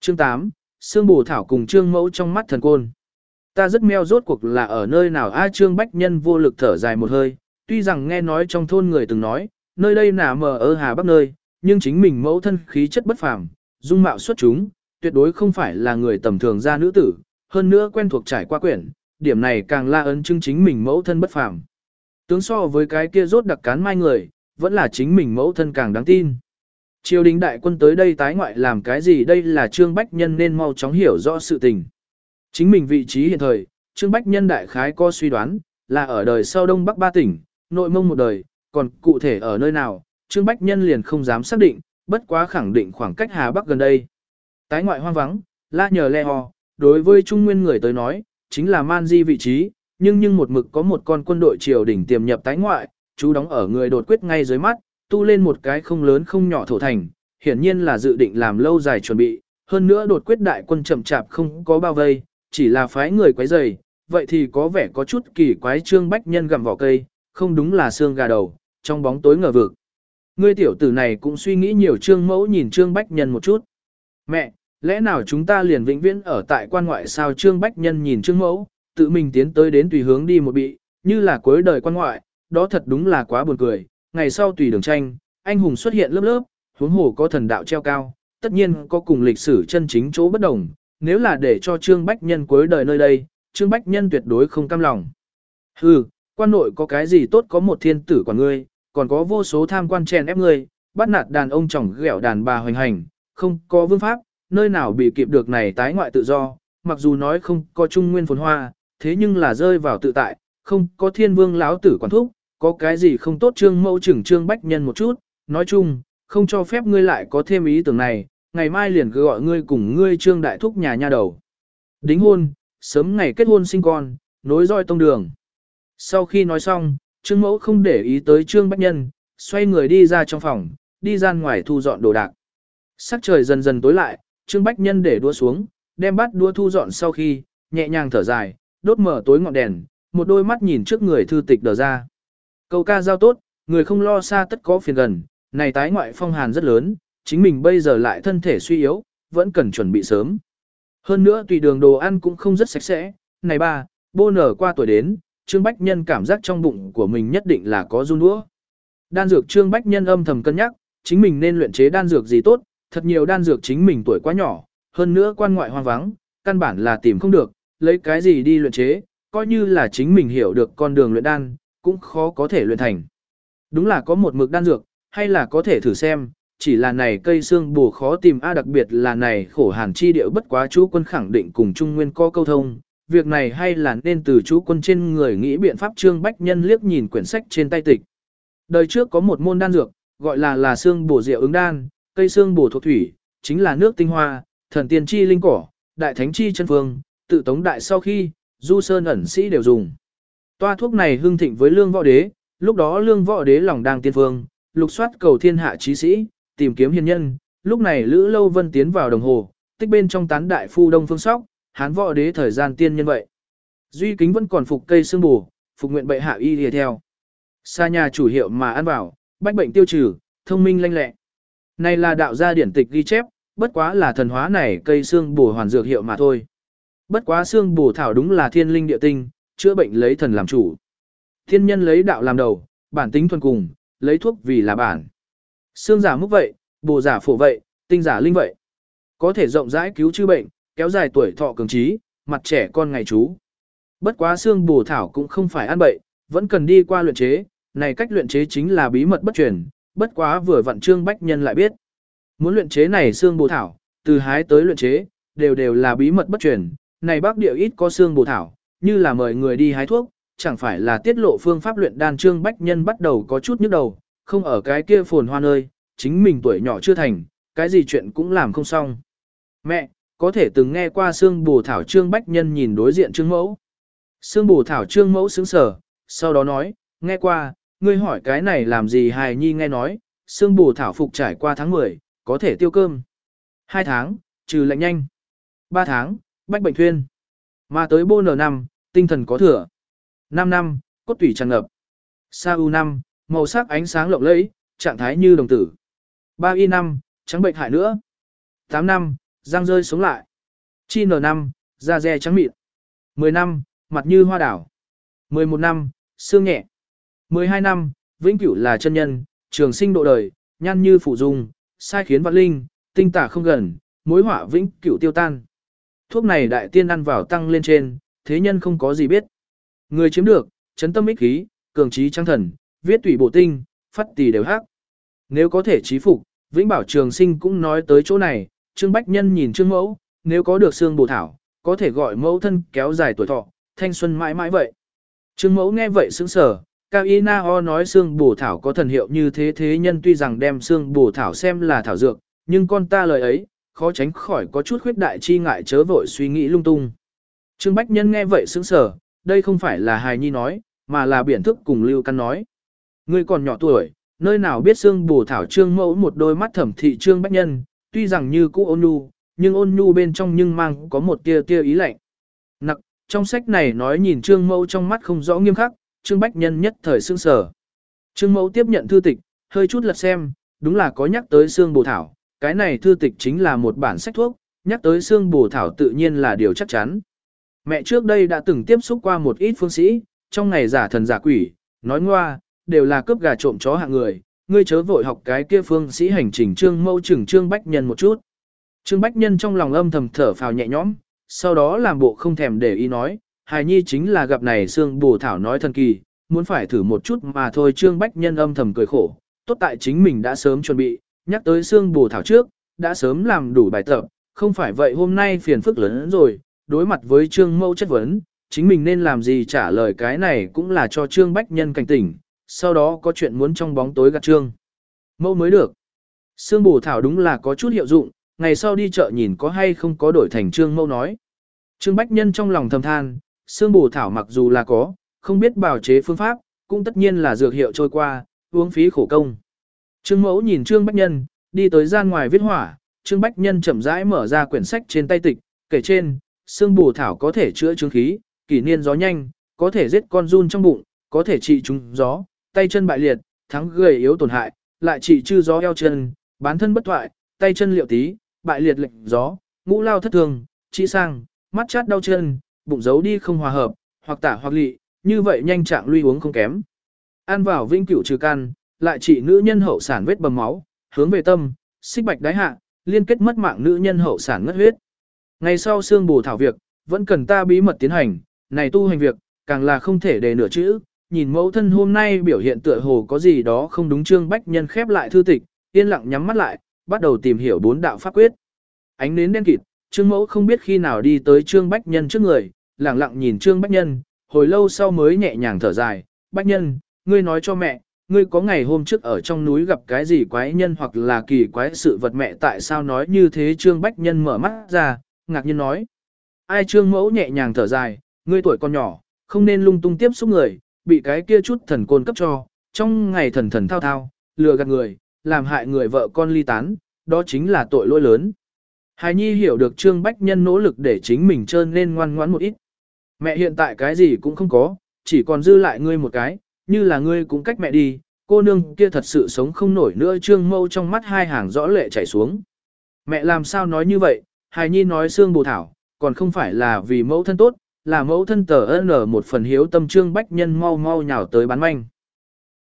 Chương 8, Sương Bồ Thảo cùng Trương Mẫu trong mắt thần côn. Ta rất meo rốt cuộc là ở nơi nào a Trương Bách Nhân vô lực thở dài một hơi, tuy rằng nghe nói trong thôn người từng nói, nơi đây nà mờ ở Hà Bắc nơi, nhưng chính mình mẫu thân khí chất bất phàm, dung mạo xuất chúng, tuyệt đối không phải là người tầm thường gia nữ tử, hơn nữa quen thuộc trải qua quyển, điểm này càng la ấn chứng chính mình mẫu thân bất phàm. Tướng so với cái kia rốt đặc cán mai người, vẫn là chính mình mẫu thân càng đáng tin. Triều đình đại quân tới đây tái ngoại làm cái gì đây là Trương Bách Nhân nên mau chóng hiểu rõ sự tình. Chính mình vị trí hiện thời, Trương Bách Nhân đại khái có suy đoán, là ở đời sau Đông Bắc ba tỉnh, nội mông một đời, còn cụ thể ở nơi nào, Trương Bách Nhân liền không dám xác định, bất quá khẳng định khoảng cách Hà Bắc gần đây. Tái ngoại hoang vắng, la nhờ le ho, đối với Trung Nguyên người tới nói, chính là man di vị trí, nhưng một mực có một con quân đội triều đình tiềm nhập tái ngoại, chú đóng ở người đột quyết ngay dưới mắt, tu lên một cái không lớn không nhỏ thổ thành, hiển nhiên là dự định làm lâu dài chuẩn bị, hơn nữa đột quyết đại quân chậm chạp không có bao vây, chỉ là phái người quấy rầy, vậy thì có vẻ có chút kỳ quái. Trương Bách Nhân gặm vỏ cây, không đúng là xương gà đầu, trong bóng tối ngờ vực. Ngươi tiểu tử này cũng suy nghĩ nhiều. Trương Mẫu nhìn Trương Bách Nhân một chút. Mẹ, lẽ nào chúng ta liền vĩnh viễn ở tại quan ngoại sao? Trương Bách Nhân nhìn Trương Mẫu, tự mình tiến tới đến tùy hướng đi một bị, như là cuối đời quan ngoại, đó thật đúng là quá buồn cười. Ngày sau tùy đường tranh, anh hùng xuất hiện lớp lớp, huống hồ có thần đạo treo cao, tất nhiên có cùng lịch sử chân chính chỗ bất đồng. Nếu là để cho Trương Bách Nhân cuối đời nơi đây, Trương Bách Nhân tuyệt đối không cam lòng. Hừ, quan nội có cái gì tốt, có một thiên tử của ngươi, còn có vô số tham quan chèn ép ngươi, bắt nạt đàn ông chồng ghẹo đàn bà hoành hành, không có vương pháp, nơi nào bị kịp được này tái ngoại tự do, mặc dù nói không có trung nguyên phồn hoa, thế nhưng là rơi vào tự tại, không có thiên vương lão tử quản thúc, có cái gì không tốt. Trương Mẫu chừng Trương Bách Nhân một chút, nói chung, không cho phép ngươi lại có thêm ý tưởng này, ngày mai liền cứ gọi ngươi cùng ngươi Trương đại thúc nhà nha đầu đính hôn, sớm ngày kết hôn sinh con, nối roi tông đường. Sau khi nói xong, Trương Mẫu không để ý tới Trương Bách Nhân, xoay người đi ra trong phòng, đi ra ngoài thu dọn đồ đạc. Sắc trời dần dần tối lại, Trương Bách Nhân để đũa xuống, đem bát đũa thu dọn sau khi, nhẹ nhàng thở dài, đốt mở tối ngọn đèn, một đôi mắt nhìn trước người thư tịch đờ ra. Câu ca giao tốt, người không lo xa tất có phiền gần, này tái ngoại phong hàn rất lớn, chính mình bây giờ lại thân thể suy yếu, vẫn cần chuẩn bị sớm. Hơn nữa tùy đường đồ ăn cũng không rất sạch sẽ, này ba, bô nở qua tuổi đến, Trương Bách Nhân cảm giác trong bụng của mình nhất định là có run đũa. Đan dược Trương Bách Nhân âm thầm cân nhắc, chính mình nên luyện chế đan dược gì tốt, thật nhiều đan dược chính mình tuổi quá nhỏ, hơn nữa quan ngoại hoang vắng, căn bản là tìm không được, lấy cái gì đi luyện chế, coi như là chính mình hiểu được con đường luyện đan, cũng khó có thể luyện thành. Đúng là có một mực đan dược, hay là có thể thử xem, chỉ là này cây xương bổ khó tìm đặc biệt là này khổ hàn chi điệu, bất quá chú quân khẳng định cùng Trung Nguyên có câu thông, việc này hay là nên từ chú quân trên người nghĩ biện pháp. Trương Bách Nhân liếc nhìn quyển sách trên tay tịch. Đời trước có một môn đan dược, gọi là xương bổ diệu ứng đan, cây xương bổ thuộc thủy, chính là nước tinh hoa, thần tiên chi linh cỏ, đại thánh chi chân phương, tự tống đại sau khi, du sơn ẩn sĩ đều dùng. Toa thuốc này hưng thịnh với Lương Võ Đế, lúc đó Lương Võ Đế lòng đang tiên phương, lục soát cầu thiên hạ chí sĩ, tìm kiếm hiền nhân, lúc này Lữ Lâu Vân tiến vào đồng hồ, tích bên trong tán đại phu Đông Phương Sóc, Hán Võ Đế thời gian tiên nhân vậy. Duy Kính vẫn còn phục cây xương bổ, phục nguyện bệ hạ y lìa theo. Xa nhà chủ hiệu mà ăn vào, bách bệnh tiêu trừ, thông minh lanh lẹ. Này là đạo gia điển tịch ghi chép, bất quá là thần hóa này cây xương bổ hoàn dược hiệu mà thôi. Bất quá xương bổ thảo đúng là thiên linh địa tinh, chữa bệnh lấy thần làm chủ. Thiên nhân lấy đạo làm đầu, bản tính thuần cùng, lấy thuốc vì là bản. Xương giả múc vậy, bổ giả phổ vậy, tinh giả linh vậy. Có thể rộng rãi cứu chữa bệnh, kéo dài tuổi thọ cường trí, mặt trẻ con ngày chú. Bất quá xương bổ thảo cũng không phải ăn bậy, vẫn cần đi qua luyện chế, này cách luyện chế chính là bí mật bất truyền, bất quá vừa vặn Trương Bách Nhân lại biết. Muốn luyện chế này xương bổ thảo, từ hái tới luyện chế, đều là bí mật bất truyền, này Bắc Địa ít có xương bổ thảo, như là mời người đi hái thuốc, chẳng phải là tiết lộ phương pháp luyện đan. Trương Bách Nhân bắt đầu có chút nhức đầu, không ở cái kia phồn hoa nơi, chính mình tuổi nhỏ chưa thành, cái gì chuyện cũng làm không xong. Mẹ, có thể từng nghe qua xương bổ thảo? Trương Bách Nhân nhìn đối diện Trương Mẫu. Xương bổ thảo? Trương Mẫu sững sờ, sau đó nói, nghe qua, ngươi hỏi cái này làm gì? Hài nhi nghe nói, xương bổ thảo phục trải qua tháng 10, có thể tiêu cơm. 2 tháng, trừ lạnh nhanh. 3 tháng, bách bệnh thuyên. Mà tới bô nở năm, tinh thần có thừa. 5 năm, cốt tủy tràn ngập. Sa u năm, màu sắc ánh sáng lộng lẫy, trạng thái như đồng tử. 3 y năm, trắng bệnh hại nữa. 8 năm, Răng rơi sống lại. Chi N5, da dè trắng mịn. 10 năm, mặt như hoa đảo. 11 năm, xương nhẹ. 12 năm, vĩnh cửu là chân nhân, trường sinh độ đời, nhan như phụ dung, sai khiến vạn linh, tinh tả không gần, mối họa vĩnh cửu tiêu tan. Thuốc này đại tiên ăn vào tăng lên trên, thế nhân không có gì biết. Người chiếm được, chấn tâm ích khí, cường trí trang thần, viết tủy bổ tinh, phát tỳ đều hắc. Nếu có thể trí phục, vĩnh bảo trường sinh cũng nói tới chỗ này, Trương Bách Nhân nhìn Trương Mẫu, nếu có được xương bổ thảo, có thể gọi mẫu thân kéo dài tuổi thọ, thanh xuân mãi mãi vậy. Trương Mẫu nghe vậy sững sờ, Cao Y Na Ho nói xương bổ thảo có thần hiệu như thế, thế nhân tuy rằng đem xương bổ thảo xem là thảo dược, nhưng con ta lời ấy, khó tránh khỏi có chút khuyết đại chi ngại, chớ vội suy nghĩ lung tung. Trương Bách Nhân nghe vậy sững sờ, đây không phải là hài nhi nói, mà là biển thức cùng Lưu Căn nói. Ngươi còn nhỏ tuổi, nơi nào biết xương bổ thảo. Trương Mẫu một đôi mắt thẩm thị Trương Bách Nhân, tuy rằng như cũ ôn nhu, nhưng ôn nhu bên trong nhưng mang có một tia tia ý lạnh. Nặc, trong sách này nói nhìn Trương Mẫu trong mắt không rõ nghiêm khắc, Trương Bách Nhân nhất thời sững sờ. Trương Mẫu tiếp nhận thư tịch, hơi chút lật xem, đúng là có nhắc tới xương bổ thảo, cái này thư tịch chính là một bản sách thuốc, nhắc tới xương bổ thảo tự nhiên là điều chắc chắn. Mẹ trước đây đã từng tiếp xúc qua một ít phương sĩ, trong ngày giả thần giả quỷ, nói ngoa, đều là cướp gà trộm chó hạng người, ngươi chớ vội học cái kia phương sĩ hành trình. Trương Mẫu chừng Trương Bách Nhân một chút. Trương Bách Nhân trong lòng âm thầm thở phào nhẹ nhõm, sau đó làm bộ không thèm để ý nói, hài nhi chính là gặp này xương bổ thảo nói thần kỳ, muốn phải thử một chút mà thôi. Trương Bách Nhân âm thầm cười khổ, tốt tại chính mình đã sớm chuẩn bị, nhắc tới xương bổ thảo trước, đã sớm làm đủ bài tập, không phải vậy hôm nay phiền phức lớn hơn rồi, đối mặt với Trương Mẫu chất vấn, chính mình nên làm gì trả lời, cái này cũng là cho Trương Bách Nhân cảnh tỉnh, sau đó có chuyện muốn trong bóng tối gạt Trương Mẫu mới được. Xương bổ thảo đúng là có chút hiệu dụng, ngày sau đi chợ nhìn có hay không có đổi thành. Trương Mẫu nói. Trương Bách Nhân trong lòng thầm than, xương bổ thảo mặc dù là có, không biết bào chế phương pháp, cũng tất nhiên là dược hiệu trôi qua, uống phí khổ công. Trương Mẫu nhìn Trương Bách Nhân, đi tới gian ngoài viết hỏa, Trương Bách Nhân chậm rãi mở ra quyển sách trên tay tịch, kể trên, xương bổ thảo có thể chữa chứng khí, kỷ niên gió nhanh, có thể giết con giun trong bụng, có thể trị trúng gió, tay chân bại liệt, thắng gầy yếu tổn hại, lại trị chư gió eo chân, bán thân bất thoại, tay chân liệu tí, bại liệt lệnh gió, ngũ lao thất thường, trị sang, mắt chát đau chân, bụng giấu đi không hòa hợp, hoặc tả hoặc lị, như vậy nhanh trạng lui uống không kém. Ăn vào vĩnh cửu trừ căn, lại trị nữ nhân hậu sản vết bầm máu, hướng về tâm, xích bạch đái hạ, liên kết mất mạng nữ nhân hậu sản ngất huyết. Ngày sau xương bổ thảo việc, vẫn cần ta bí mật tiến hành, này tu hành việc, càng là không thể để nửa chữ. Nhìn mẫu thân hôm nay biểu hiện tựa hồ có gì đó không đúng. Trương Bách Nhân khép lại thư tịch, yên lặng nhắm mắt lại, bắt đầu tìm hiểu 4 đạo pháp quyết. Ánh nến đen kịt, Trương Mẫu không biết khi nào đi tới Trương Bách Nhân trước người, lặng lặng nhìn Trương Bách Nhân, hồi lâu sau mới nhẹ nhàng thở dài, Bách Nhân, ngươi nói cho mẹ, ngươi có ngày hôm trước ở trong núi gặp cái gì quái nhân hoặc là kỳ quái sự vật. Mẹ tại sao nói như thế? Trương Bách Nhân mở mắt ra, ngạc nhiên nói. Ai? Trương Mẫu nhẹ nhàng thở dài, ngươi tuổi còn nhỏ, không nên lung tung tiếp xúc người, bị cái kia chút thần côn cấp cho, trong ngày thần thần thao thao, lừa gạt người, làm hại người vợ con ly tán, đó chính là tội lỗi lớn. Hài nhi hiểu được Trương Bách Nhân nỗ lực để chính mình trơn nên ngoan ngoãn một ít. Mẹ hiện tại cái gì cũng không có, chỉ còn dư lại ngươi một cái, như là ngươi cũng cách mẹ đi, cô nương kia thật sự sống không nổi nữa. Trương Mẫu trong mắt hai hàng rõ lệ chảy xuống. Mẹ làm sao nói như vậy? Hài nhi nói xương bổ thảo, còn không phải là vì mẫu thân tốt, là mẫu thân tờ ơn ở một phần hiếu tâm. Trương Bách Nhân mau mau nhào tới bán manh.